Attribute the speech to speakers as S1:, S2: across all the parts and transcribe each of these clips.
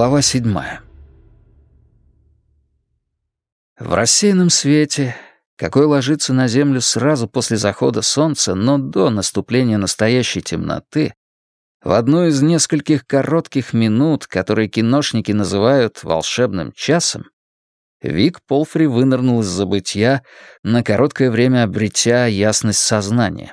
S1: Глава 7. В рассеянном свете, какой ложится на землю сразу после захода солнца, но до наступления настоящей темноты, в одну из нескольких коротких минут, которые киношники называют «волшебным часом», Вик Полфри вынырнул из забытья, на короткое время обретя ясность сознания.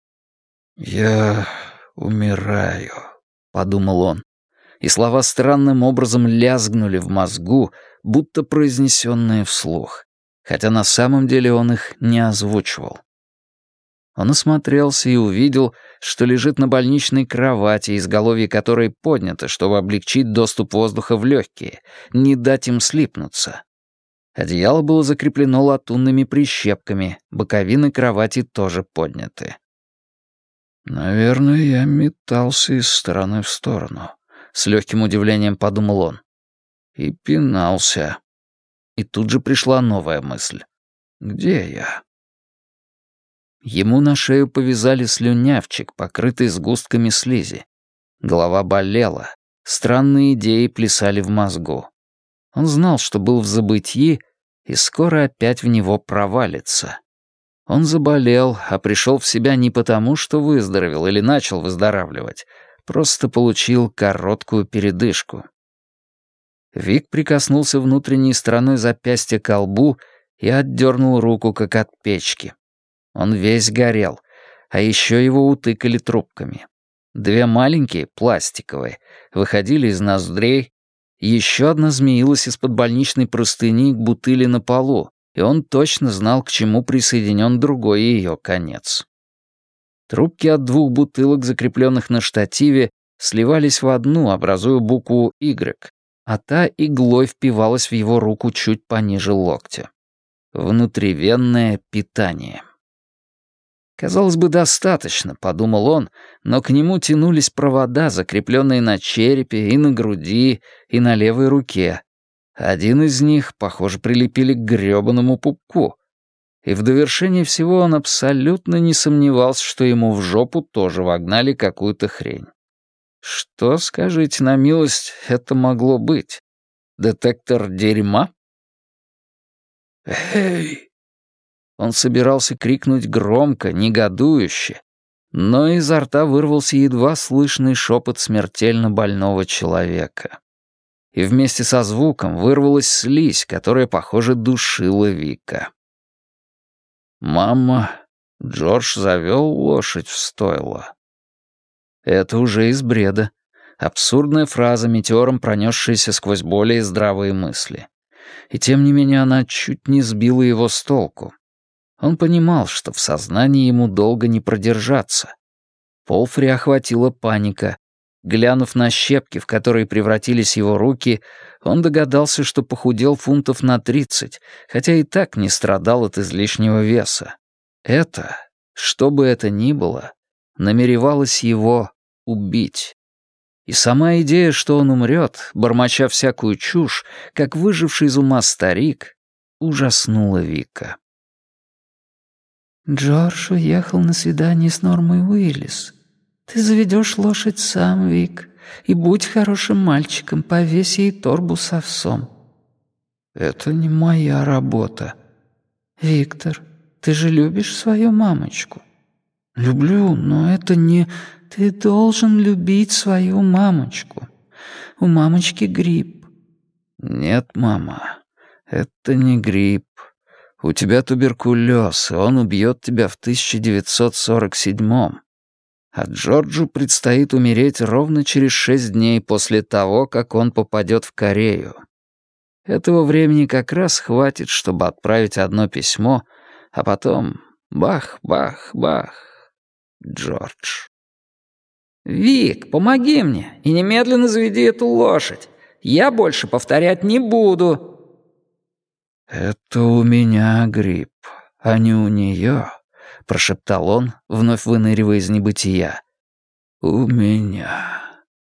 S1: «Я умираю», — подумал он, и слова странным образом лязгнули в мозгу, будто произнесенные вслух, хотя на самом деле он их не озвучивал. Он осмотрелся и увидел, что лежит на больничной кровати, изголовье которой поднято, чтобы облегчить доступ воздуха в легкие, не дать им слипнуться. Одеяло было закреплено латунными прищепками, боковины кровати тоже подняты. «Наверное, я метался из стороны в сторону», — с легким удивлением подумал он. «И пинался». И тут же пришла новая мысль. «Где я?» Ему на шею повязали слюнявчик, покрытый сгустками слизи. Голова болела, странные идеи плясали в мозгу. Он знал, что был в забытьи, и скоро опять в него провалится. Он заболел, а пришел в себя не потому, что выздоровел или начал выздоравливать, просто получил короткую передышку. Вик прикоснулся внутренней стороной запястья к лбу и отдернул руку, как от печки. Он весь горел, а еще его утыкали трубками. 2 маленькие, пластиковые, выходили из ноздрей, еще одна змеилась из-под больничной простыни к бутыли на полу, и он точно знал, к чему присоединен другой ее конец. Трубки от 2 бутылок, закрепленных на штативе, сливались в одну, образуя букву «Y», а та иглой впивалась в его руку чуть пониже локтя. Внутривенное питание. Казалось бы, достаточно, подумал он, но к нему тянулись провода, закрепленные на черепе и на груди, и на левой руке. Один из них, похоже, прилепили к грёбаному пупку. И в довершение всего он абсолютно не сомневался, что ему в жопу тоже вогнали какую-то хрень. Что, скажите на милость, это могло быть? Детектор дерьма? «Эй!» Он собирался крикнуть громко, негодующе, но изо рта вырвался едва слышный шепот смертельно больного человека. И вместе со звуком вырвалась слизь, которая, похоже, душила Вика. «Мама, Джордж завел лошадь в стойло». Это уже из бреда. Абсурдная фраза, метеором пронесшаяся сквозь более здравые мысли. И тем не менее она чуть не сбила его с толку. Он понимал, что в сознании ему долго не продержаться. Полфри охватила паника. Глянув на щепки, в которые превратились его руки, он догадался, что похудел фунтов на 30, хотя и так не страдал от излишнего веса. Это, что бы это ни было, намеревалось его убить. И сама идея, что он умрет, бормоча всякую чушь, как выживший из ума старик, ужаснула Вика.
S2: «Джордж уехал на свидание с Нормой Уиллис. Ты заведешь лошадь сам, Вик, и будь хорошим мальчиком, повесь ей торбу с овсом».
S1: «Это не моя работа».
S2: «Виктор, ты же любишь свою мамочку».
S1: «Люблю, но это не...»
S2: «Ты должен любить свою мамочку. У мамочки грипп».
S1: «Нет, мама, это не грипп. У тебя туберкулез, и он убьет тебя в 1947-м. А Джорджу предстоит умереть ровно через 6 дней после того, как он попадет в Корею. Этого времени как раз хватит, чтобы отправить одно письмо, а потом бах-бах-бах. Джордж».
S2: «Вик, помоги мне и немедленно заведи эту лошадь. Я больше повторять не буду».
S1: «Это у меня грипп, а не у нее», — прошептал он, вновь выныривая из небытия. «У меня».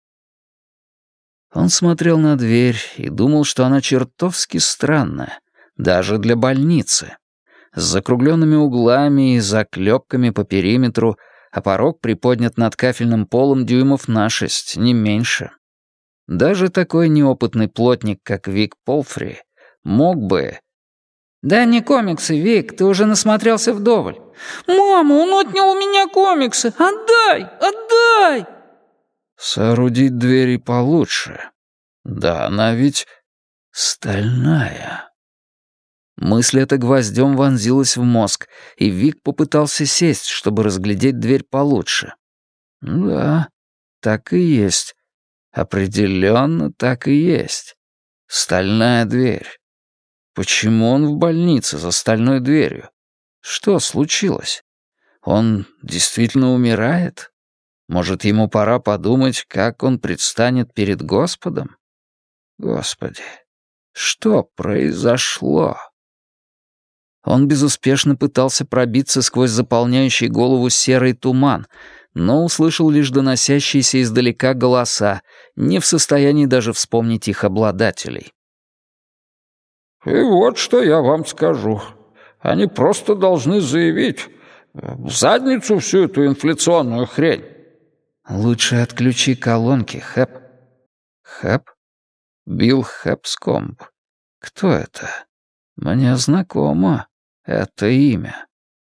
S1: Он смотрел на дверь и думал, что она чертовски странная, даже для больницы. С закругленными углами и заклепками по периметру, а порог приподнят над кафельным полом дюймов на 6, не меньше. Даже такой неопытный плотник, как Вик Полфри, мог бы...
S2: «Дай мне комиксы, Вик, ты уже насмотрелся вдоволь». «Мама, он отнял у меня комиксы! Отдай! Отдай!»
S1: Соорудить двери получше. Да, она ведь стальная. Мысль эта гвоздем вонзилась в мозг, и Вик попытался сесть, чтобы разглядеть дверь получше. Да, так и есть. Определенно так и есть. Стальная дверь. Почему он в больнице за стальной дверью? Что случилось? Он действительно умирает? Может, ему пора подумать, как он предстанет перед Господом? Господи, что произошло? Он безуспешно пытался пробиться сквозь заполняющий голову серый туман, но услышал лишь доносящиеся издалека голоса, не в состоянии даже вспомнить их обладателей. «И вот что я вам скажу. Они просто должны заявить в задницу всю эту инфляционную хрень». «Лучше отключи колонки, Хэп». «Хэп? Билл Хэпскомб. Кто это? Мне знакомо это имя».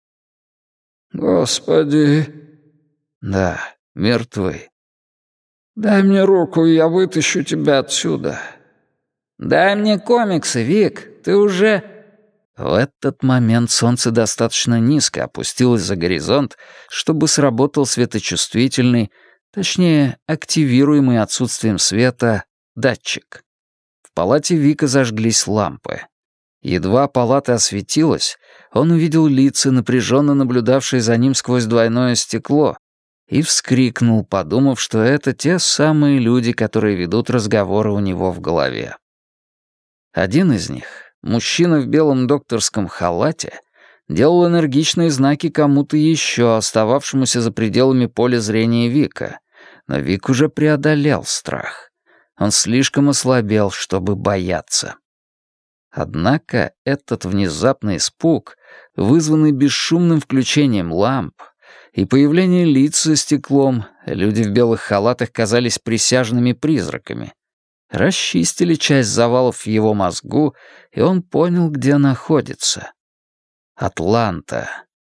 S1: «Господи». «Да, мертвы». «Дай мне руку, и я вытащу тебя отсюда». «Дай мне комиксы, Вик, ты уже...» В этот момент солнце достаточно низко опустилось за горизонт, чтобы сработал светочувствительный, точнее, активируемый отсутствием света, датчик. В палате Вика зажглись лампы. Едва палата осветилась, он увидел лица, напряженно наблюдавшие за ним сквозь двойное стекло, и вскрикнул, подумав, что это те самые люди, которые ведут разговоры у него в голове. Один из них, мужчина в белом докторском халате, делал энергичные знаки кому-то еще, остававшемуся за пределами поля зрения Вика, но Вик уже преодолел страх. Он слишком ослабел, чтобы бояться. Однако этот внезапный испуг, вызванный бесшумным включением ламп, и появление лиц за стеклом, люди в белых халатах казались присяжными призраками, расчистили часть завалов в его мозгу, и он понял, где находится. Атланта.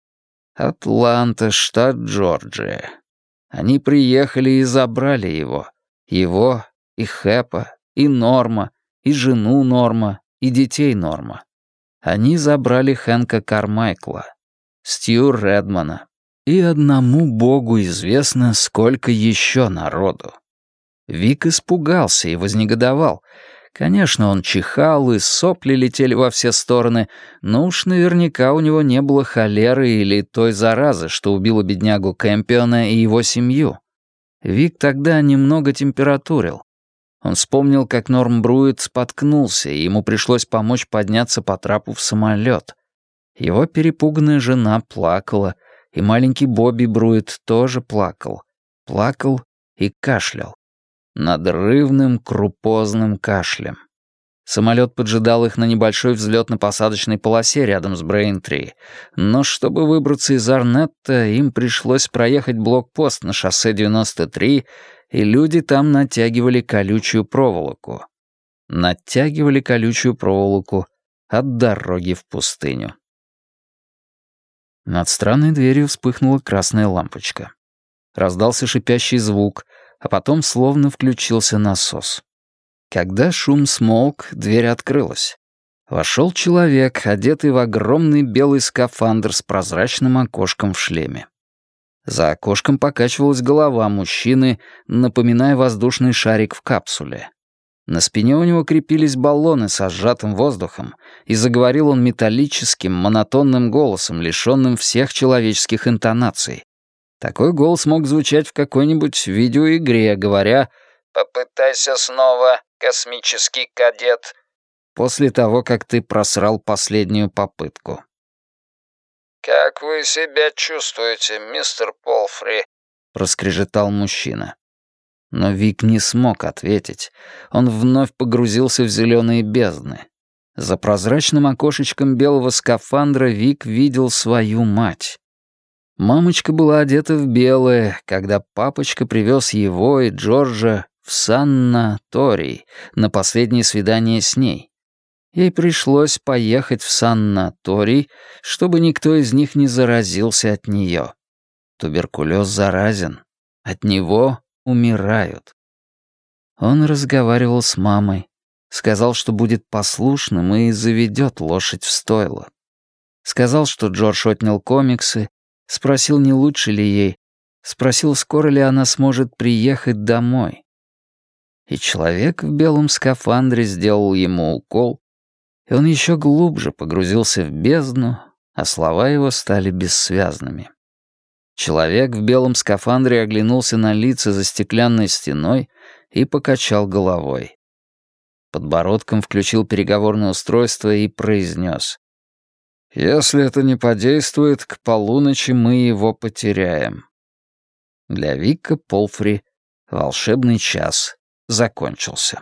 S1: Атланта, штат Джорджия. Они приехали и забрали его. Его, и Хэпа, и Норма, и жену Норма, и детей Норма. Они забрали Хэнка Кармайкла, Стью Редмана. И одному богу известно, сколько еще народу. Вик испугался и вознегодовал. Конечно, он чихал, и сопли летели во все стороны, но уж наверняка у него не было холеры или той заразы, что убила беднягу Кэмпиона и его семью. Вик тогда немного температурил. Он вспомнил, как Норм Бруит споткнулся, и ему пришлось помочь подняться по трапу в самолет. Его перепуганная жена плакала, и маленький Бобби Бруит тоже плакал. Плакал и кашлял. Надрывным крупозным кашлем. Самолет поджидал их на небольшой взлетно-посадочной полосе рядом с Брейнтри, но чтобы выбраться из Арнетта, им пришлось проехать блокпост на шоссе 93, и люди там натягивали колючую проволоку. Натягивали колючую проволоку от дороги в пустыню. Над странной дверью вспыхнула красная лампочка. Раздался шипящий звук, а потом словно включился насос. Когда шум смолк, дверь открылась. Вошел человек, одетый в огромный белый скафандр с прозрачным окошком в шлеме. За окошком покачивалась голова мужчины, напоминая воздушный шарик в капсуле. На спине у него крепились баллоны со сжатым воздухом, и заговорил он металлическим, монотонным голосом, лишенным всех человеческих интонаций. Такой голос мог звучать в какой-нибудь видеоигре, говоря «Попытайся снова, космический кадет», после того, как ты просрал последнюю попытку. «Как вы себя чувствуете, мистер Полфри?» — проскрежетал мужчина. Но Вик не смог ответить. Он вновь погрузился в зеленые бездны. За прозрачным окошечком белого скафандра Вик видел свою мать. Мамочка была одета в белое, когда папочка привез его и Джорджа в санаторий на последнее свидание с ней. Ей пришлось поехать в санаторий, чтобы никто из них не заразился от нее. Туберкулез заразен. От него умирают. Он разговаривал с мамой. Сказал, что будет послушным и заведет лошадь в стойло. Сказал, что Джордж отнял комиксы, спросил, не лучше ли ей, спросил, скоро ли она сможет приехать домой. И человек в белом скафандре сделал ему укол, и он еще глубже погрузился в бездну, а слова его стали бессвязными. Человек в белом скафандре оглянулся на лица за стеклянной стеной и покачал головой. Подбородком включил переговорное устройство и произнес: «Если это не подействует, к полуночи мы его потеряем». Для Вика Полфри волшебный час закончился.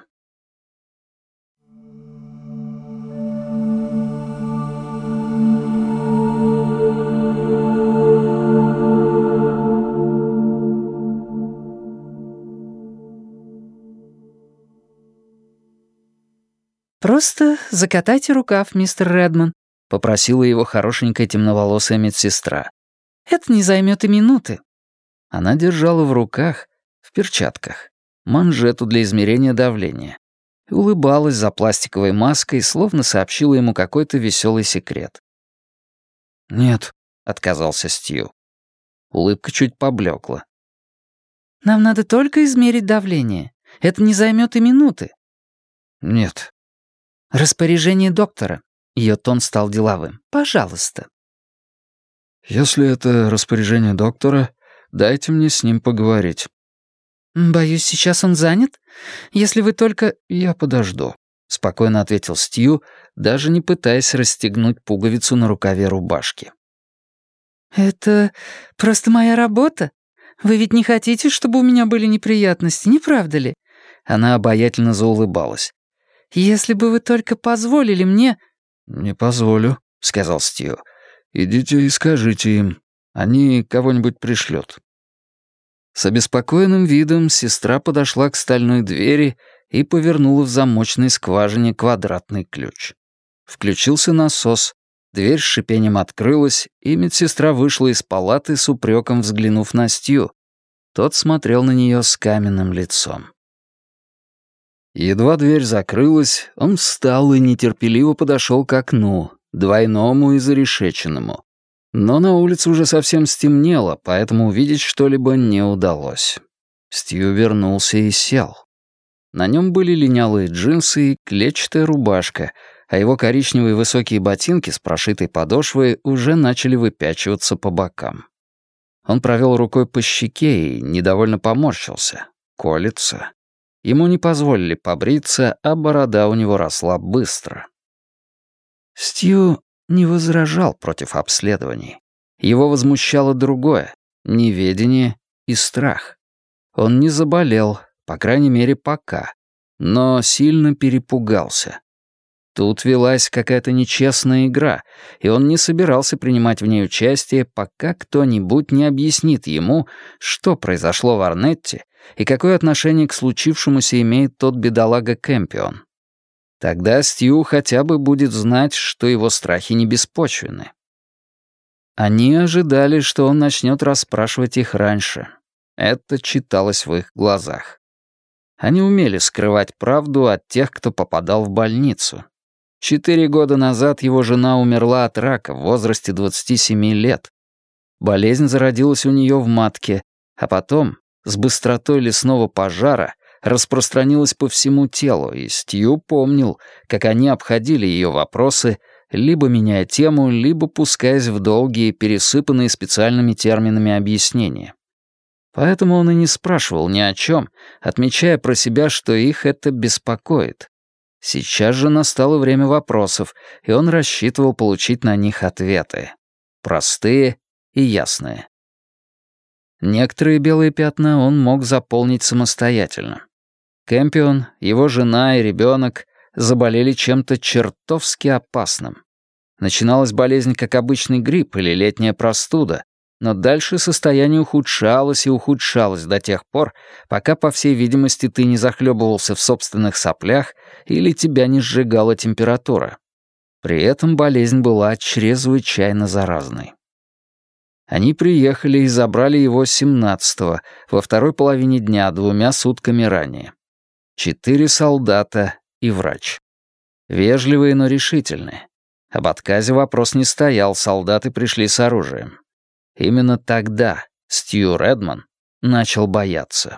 S2: «Просто закатайте рукав, мистер Редман», — попросила его хорошенькая темноволосая медсестра. «Это не займет и минуты».
S1: Она держала в руках, в перчатках, манжету для измерения давления и улыбалась за пластиковой маской, словно сообщила ему какой-то веселый секрет. «Нет», — отказался Стью. Улыбка чуть поблекла.
S2: «Нам надо только измерить давление. Это не займет и минуты».
S1: «Нет».
S2: «Распоряжение доктора». Ее тон стал деловым. «Пожалуйста».
S1: «Если это распоряжение доктора, дайте мне с ним поговорить».
S2: «Боюсь, сейчас он занят. Если вы только...»
S1: «Я подожду», — спокойно ответил Стью, даже не пытаясь расстегнуть пуговицу на рукаве рубашки.
S2: «Это просто моя работа. Вы ведь не хотите, чтобы у меня были неприятности, не правда ли?»
S1: Она обаятельно заулыбалась.
S2: «Если бы вы только позволили мне...»
S1: «Не позволю», — сказал Стью. «Идите и скажите им. Они кого-нибудь пришлют». С обеспокоенным видом сестра подошла к стальной двери и повернула в замочной скважине квадратный ключ. Включился насос, дверь с шипением открылась, и медсестра вышла из палаты с упреком, взглянув на Стью. Тот смотрел на нее с каменным лицом. Едва дверь закрылась, он встал и нетерпеливо подошел к окну, двойному и зарешеченному. Но на улице уже совсем стемнело, поэтому увидеть что-либо не удалось. Стью вернулся и сел. На нем были линялые джинсы и клетчатая рубашка, а его коричневые высокие ботинки с прошитой подошвой уже начали выпячиваться по бокам. Он провел рукой по щеке и недовольно поморщился. Колется. Ему не позволили побриться, а борода у него росла быстро. Стью не возражал против обследований. Его возмущало другое — неведение и страх. Он не заболел, по крайней мере, пока, но сильно перепугался. Тут велась какая-то нечестная игра, и он не собирался принимать в ней участие, пока кто-нибудь не объяснит ему, что произошло в Арнетте и какое отношение к случившемуся имеет тот бедолага Кэмпион. Тогда Стью хотя бы будет знать, что его страхи не беспочвены. Они ожидали, что он начнет расспрашивать их раньше. Это читалось в их глазах. Они умели скрывать правду от тех, кто попадал в больницу. 4 года назад его жена умерла от рака в возрасте 27 лет. Болезнь зародилась у нее в матке, а потом, с быстротой лесного пожара, распространилась по всему телу, и Стью помнил, как они обходили ее вопросы, либо меняя тему, либо пускаясь в долгие, пересыпанные специальными терминами объяснения. Поэтому он и не спрашивал ни о чем, отмечая про себя, что их это беспокоит. Сейчас же настало время вопросов, и он рассчитывал получить на них ответы. Простые и ясные. Некоторые белые пятна он мог заполнить самостоятельно. Кэмпион, его жена и ребенок заболели чем-то чертовски опасным. Начиналась болезнь как обычный грипп или летняя простуда, но дальше состояние ухудшалось и ухудшалось до тех пор, пока, по всей видимости, ты не захлебывался в собственных соплях или тебя не сжигала температура. При этом болезнь была чрезвычайно заразной. Они приехали и забрали его 17-го, во второй половине дня, 2 сутками ранее. 4 солдата и врач. Вежливые, но решительные. Об отказе вопрос не стоял, солдаты пришли с оружием. Именно тогда Стью Редман начал бояться.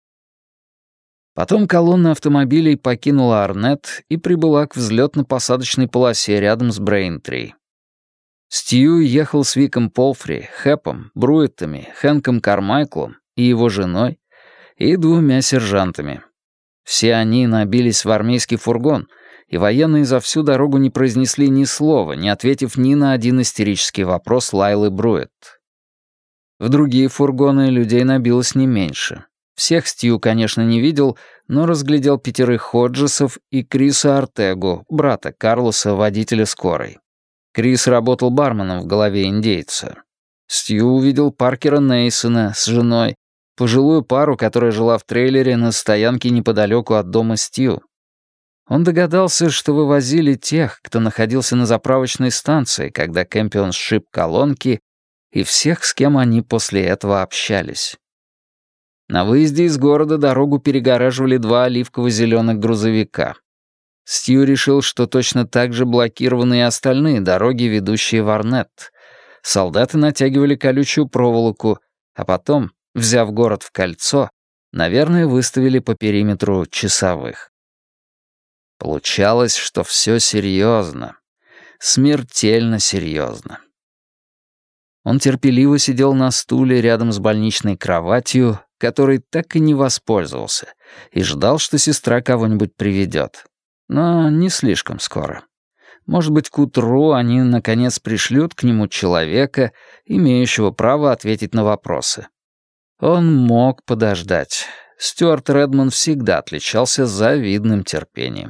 S1: Потом колонна автомобилей покинула Арнетт и прибыла к взлетно-посадочной полосе рядом с Брейнтри. Стью ехал с Виком Полфри, Хэпом, Бруиттами, Хэнком Кармайклом и его женой и 2 сержантами. Все они набились в армейский фургон, и военные за всю дорогу не произнесли ни слова, не ответив ни на один истерический вопрос Лайлы Бруитт. В другие фургоны людей набилось не меньше. Всех Стью, конечно, не видел, но разглядел 5 Ходжесов и Криса Артегу, брата Карлоса, водителя скорой. Крис работал барменом в голове индейца. Стью увидел Паркера Нейсона с женой, пожилую пару, которая жила в трейлере на стоянке неподалеку от дома Стью. Он догадался, что вывозили тех, кто находился на заправочной станции, когда Кэмпион сшиб колонки, и всех, с кем они после этого общались. На выезде из города дорогу перегораживали 2 оливково-зеленых грузовика. Стью решил, что точно так же блокированы и остальные дороги, ведущие в Арнетт. Солдаты натягивали колючую проволоку, а потом, взяв город в кольцо, наверное, выставили по периметру часовых. Получалось, что все серьезно. Смертельно серьезно. Он терпеливо сидел на стуле рядом с больничной кроватью, которой так и не воспользовался, и ждал, что сестра кого-нибудь приведет. Но не слишком скоро. Может быть, к утру они, наконец, пришлют к нему человека, имеющего право ответить на вопросы. Он мог подождать. Стюарт Редман всегда отличался завидным терпением.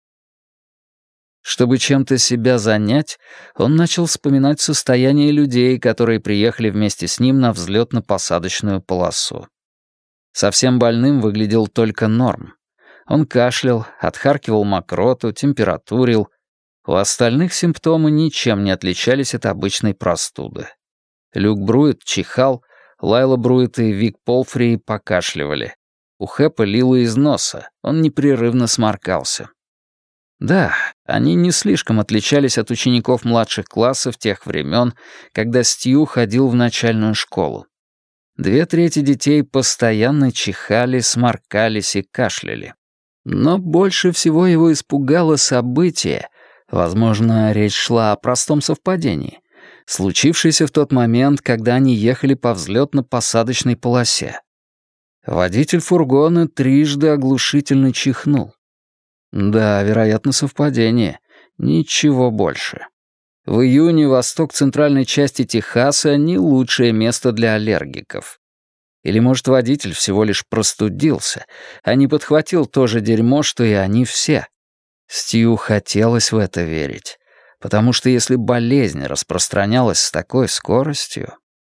S1: Чтобы чем-то себя занять, он начал вспоминать состояние людей, которые приехали вместе с ним на взлетно-посадочную полосу. Совсем больным выглядел только Норм. Он кашлял, отхаркивал мокроту, температурил. У остальных симптомы ничем не отличались от обычной простуды. Люк Бруитт чихал, Лайла Бруитт и Вик Полфри покашливали. У Хэпа лило из носа, он непрерывно сморкался. Да, они не слишком отличались от учеников младших классов тех времен, когда Стью ходил в начальную школу. 2/3 детей постоянно чихали, сморкались и кашляли. Но больше всего его испугало событие, возможно, речь шла о простом совпадении, случившееся в тот момент, когда они ехали по взлетно-посадочной полосе. Водитель фургона трижды оглушительно чихнул. Да, вероятно, совпадение. Ничего больше. В июне восток центральной части Техаса — не лучшее место для аллергиков. Или, может, водитель всего лишь простудился, а не подхватил то же дерьмо, что и они все. Стью хотелось в это верить, потому что если болезнь распространялась с такой скоростью...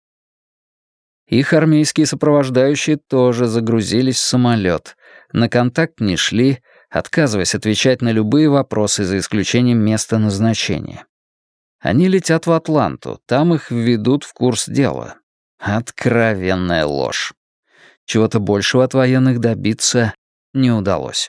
S1: Их армейские сопровождающие тоже загрузились в самолет, на контакт не шли, отказываясь отвечать на любые вопросы за исключением места назначения. Они летят в Атланту, там их введут в курс дела. Откровенная ложь. Чего-то большего от военных добиться не удалось.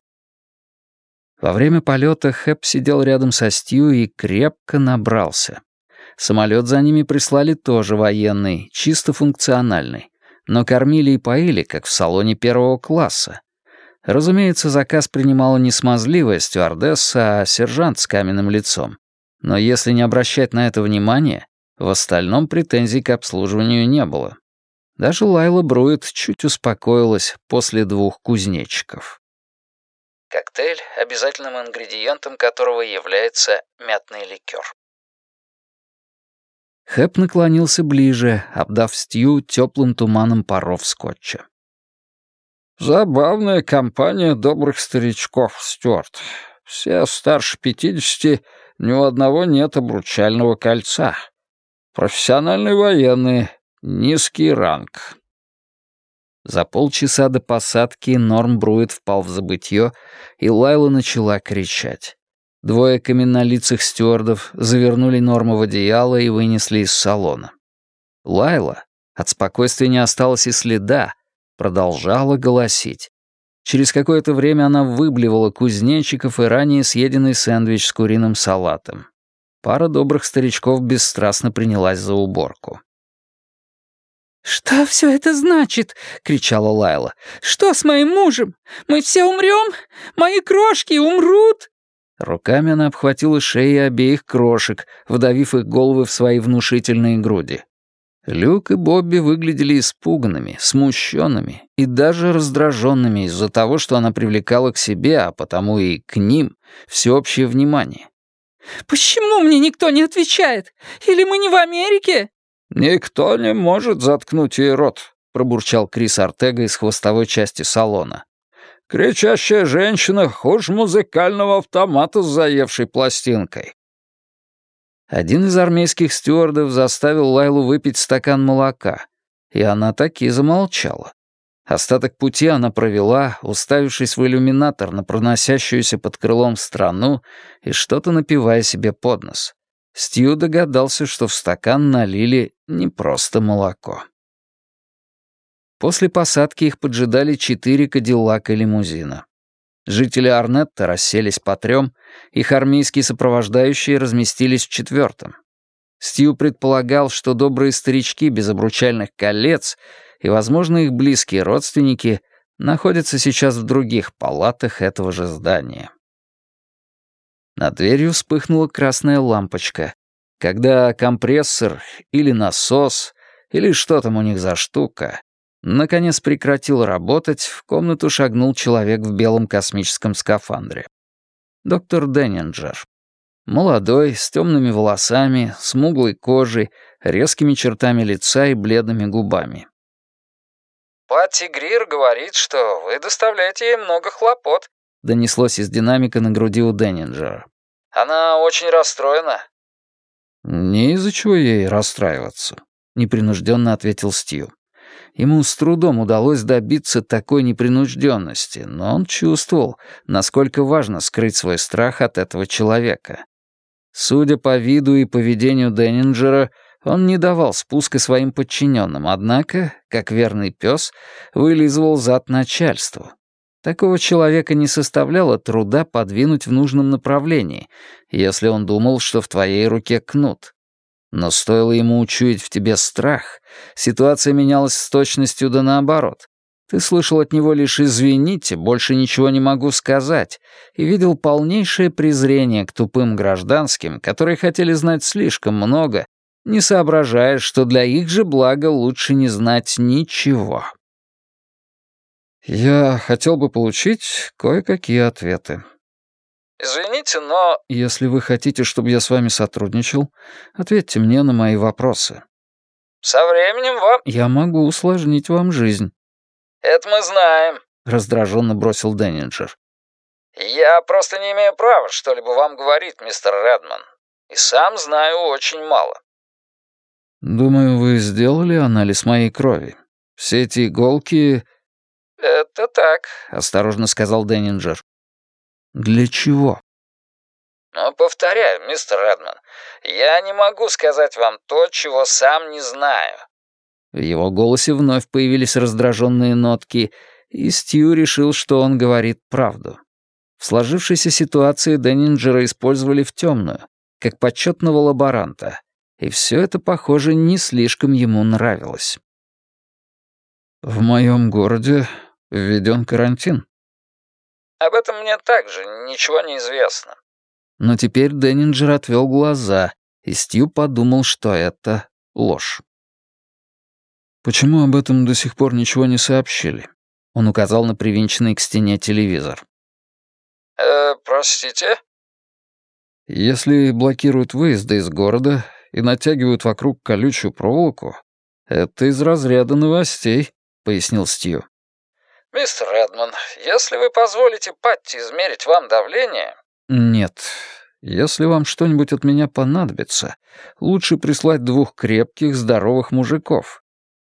S1: Во время полета Хэп сидел рядом со Стью и крепко набрался. Самолет за ними прислали тоже военный, чисто функциональный, но кормили и поили, как в салоне 1 класса. Разумеется, заказ принимала не смазливая стюардесса, а сержант с каменным лицом. Но если не обращать на это внимания, в остальном претензий к обслуживанию не было. Даже Лайла Бруитт чуть успокоилась после 2 кузнечиков. Коктейль, обязательным ингредиентом которого является мятный ликер. Хэп наклонился ближе, обдав Стью теплым туманом паров скотча. «Забавная компания добрых старичков, Стюарт. Все старше 50, ни у одного нет обручального кольца. Профессиональные военные, Низкий ранг». За полчаса до посадки Норм Бруит впал в забытье, и Лайла начала кричать. Двое каменнолицых стюардов завернули Норма в одеяло и вынесли из салона. Лайла, от спокойствия не осталось и следа, продолжала голосить. Через какое-то время она выблевала кузнечиков и ранее съеденный сэндвич с куриным салатом. Пара добрых старичков бесстрастно принялась за уборку.
S2: «Что все это значит?» — кричала Лайла. «Что с моим мужем? Мы все умрем? Мои крошки умрут?»
S1: Руками она обхватила шеи обеих крошек, вдавив их головы в свои внушительные груди. Люк и Бобби выглядели испуганными, смущенными и даже раздраженными из-за того, что она привлекала к себе, а потому и к ним, всеобщее внимание.
S2: «Почему мне никто не отвечает? Или мы не в Америке?»
S1: «Никто не может заткнуть ей рот», — пробурчал Крис Ортега из хвостовой части салона. «Кричащая женщина хуже музыкального автомата с заевшей пластинкой». Один из армейских стюардов заставил Лайлу выпить стакан молока, и она таки замолчала. Остаток пути она провела, уставившись в иллюминатор на проносящуюся под крылом страну и что-то напивая себе под нос. Стью догадался, что в стакан налили не просто молоко. После посадки их поджидали 4 кадиллака лимузина. Жители Арнетта расселись по 3, их армейские сопровождающие разместились в 4. Стью предполагал, что добрые старички без обручальных колец и, возможно, их близкие родственники находятся сейчас в других палатах этого же здания. Над дверью вспыхнула красная лампочка. Когда компрессор или насос, или что там у них за штука, наконец прекратил работать, в комнату шагнул человек в белом космическом скафандре. Доктор Деннинджер. Молодой, с темными волосами, смуглой кожей, резкими чертами лица и бледными губами.
S3: «Патти Грир говорит, что вы доставляете ей много хлопот»,
S1: — донеслось из динамика на груди у Деннинджера.
S3: «Она очень расстроена».
S1: «Не из-за чего ей расстраиваться», — непринужденно ответил Стью. Ему с трудом удалось добиться такой непринужденности, но он чувствовал, насколько важно скрыть свой страх от этого человека. Судя по виду и поведению Деннинджера, он не давал спуска своим подчиненным, однако, как верный пес, вылизывал зад начальству. Такого человека не составляло труда подвинуть в нужном направлении, если он думал, что в твоей руке кнут. Но стоило ему учуять в тебе страх, ситуация менялась с точностью да наоборот. Ты слышал от него лишь «извините, больше ничего не могу сказать» и видел полнейшее презрение к тупым гражданским, которые хотели знать слишком много, не соображая, что для их же блага лучше не знать ничего. «Я хотел бы получить кое-какие ответы».
S3: «Извините, но...»
S1: «Если вы хотите, чтобы я с вами сотрудничал, ответьте мне на мои вопросы».
S3: «Со временем вам...»
S1: «Я могу усложнить вам жизнь».
S3: «Это мы знаем»,
S1: — раздраженно бросил Деннинджер.
S3: «Я просто не имею права что-либо вам говорить, мистер Редман. И сам знаю очень мало».
S1: «Думаю, вы сделали анализ моей крови. Все эти иголки...»
S3: «Это так»,
S1: — осторожно сказал Деннинджер. «Для чего?»
S3: «Но повторяю, мистер Редман, я не могу сказать вам то, чего сам не знаю».
S1: В его голосе вновь появились раздраженные нотки, и Стью решил, что он говорит правду. В сложившейся ситуации Деннинджера использовали в темную, как почетного лаборанта, и все это, похоже, не слишком ему нравилось. «В моем городе введен карантин».
S3: «Об этом мне также ничего не известно».
S1: Но теперь Деннинджер отвел глаза, и Стью подумал, что это ложь. «Почему об этом до сих пор ничего не сообщили?» Он указал на привинченный к стене телевизор.
S3: Простите?»
S1: «Если блокируют выезды из города и натягивают вокруг колючую проволоку, это из разряда новостей», — пояснил Стью.
S3: «Мистер Редман, если вы позволите Патти измерить вам давление...»
S1: «Нет. Если вам что-нибудь от меня понадобится, лучше прислать 2 крепких, здоровых мужиков.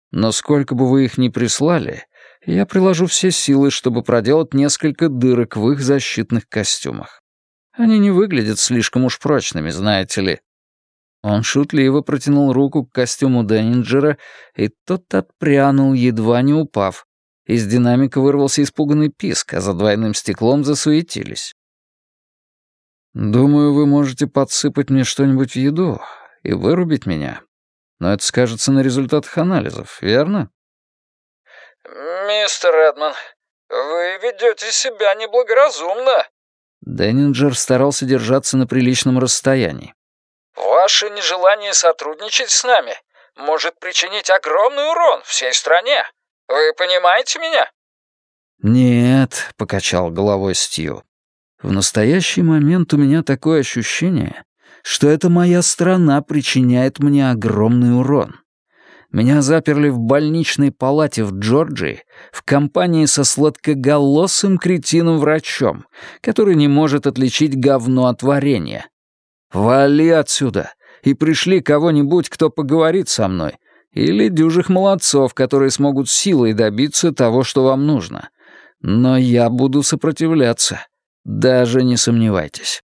S1: Но сколько бы вы их ни прислали, я приложу все силы, чтобы проделать несколько дырок в их защитных костюмах. Они не выглядят слишком уж прочными, знаете ли». Он шутливо протянул руку к костюму Деннинджера, и тот отпрянул, едва не упав. Из динамика вырвался испуганный писк, а за двойным стеклом засуетились. «Думаю, вы можете подсыпать мне что-нибудь в еду и вырубить меня. Но это скажется на результатах анализов, верно?»
S3: «Мистер Редман, вы ведете себя неблагоразумно».
S1: Деннинджер старался держаться на приличном расстоянии.
S3: «Ваше нежелание сотрудничать с нами может причинить огромный урон всей стране. Вы понимаете меня?»
S1: «Нет», — покачал головой Стью. «В настоящий момент у меня такое ощущение, что это моя страна причиняет мне огромный урон. Меня заперли в больничной палате в Джорджии в компании со сладкоголосым кретином-врачом, который не может отличить говно от варенья. Вали отсюда и пришли кого-нибудь, кто поговорит со мной, или дюжих молодцов, которые смогут силой добиться того, что вам нужно. Но я буду сопротивляться, даже не сомневайтесь».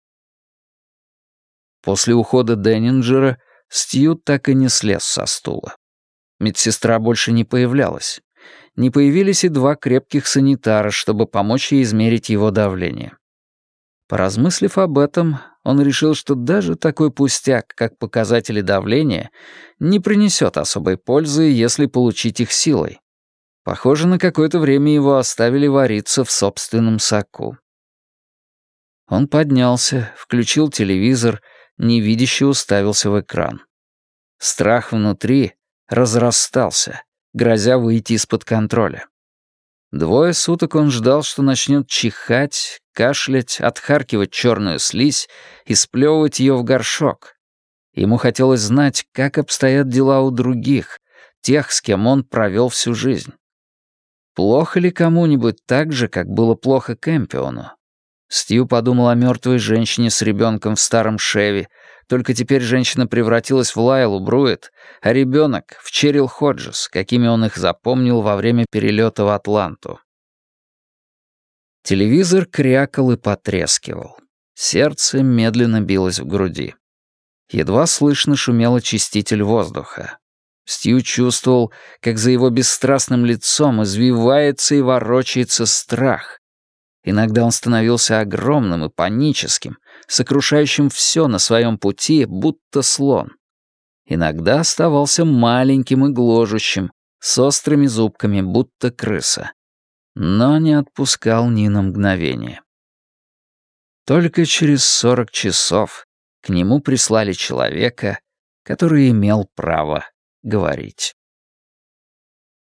S1: После ухода Деннинджера Стью так и не слез со стула. Медсестра больше не появлялась. Не появились и два крепких санитара, чтобы помочь ей измерить его давление. Поразмыслив об этом, он решил, что даже такой пустяк, как показатели давления, не принесет особой пользы, если получить их силой. Похоже, на какое-то время его оставили вариться в собственном соку. Он поднялся, включил телевизор, невидяще уставился в экран. Страх внутри разрастался, грозя выйти из-под контроля. 2 суток он ждал, что начнет чихать, кашлять, отхаркивать черную слизь и сплевывать ее в горшок. Ему хотелось знать, как обстоят дела у других, тех, с кем он провел всю жизнь. Плохо ли кому-нибудь так же, как было плохо Кэмпиону? Стью подумал о мертвой женщине с ребенком в старом Шеви, только теперь женщина превратилась в Лайлу Бруит, а ребенок — в Черил Ходжес, какими он их запомнил во время перелета в Атланту. Телевизор крякал и потрескивал. Сердце медленно билось в груди. Едва слышно шумел очиститель воздуха. Стью чувствовал, как за его бесстрастным лицом извивается и ворочается страх. Иногда он становился огромным и паническим, сокрушающим все на своем пути, будто слон. Иногда оставался маленьким и гложущим, с острыми зубками, будто крыса. Но не отпускал ни на мгновение. Только через 40 часов к нему прислали человека, который имел право говорить.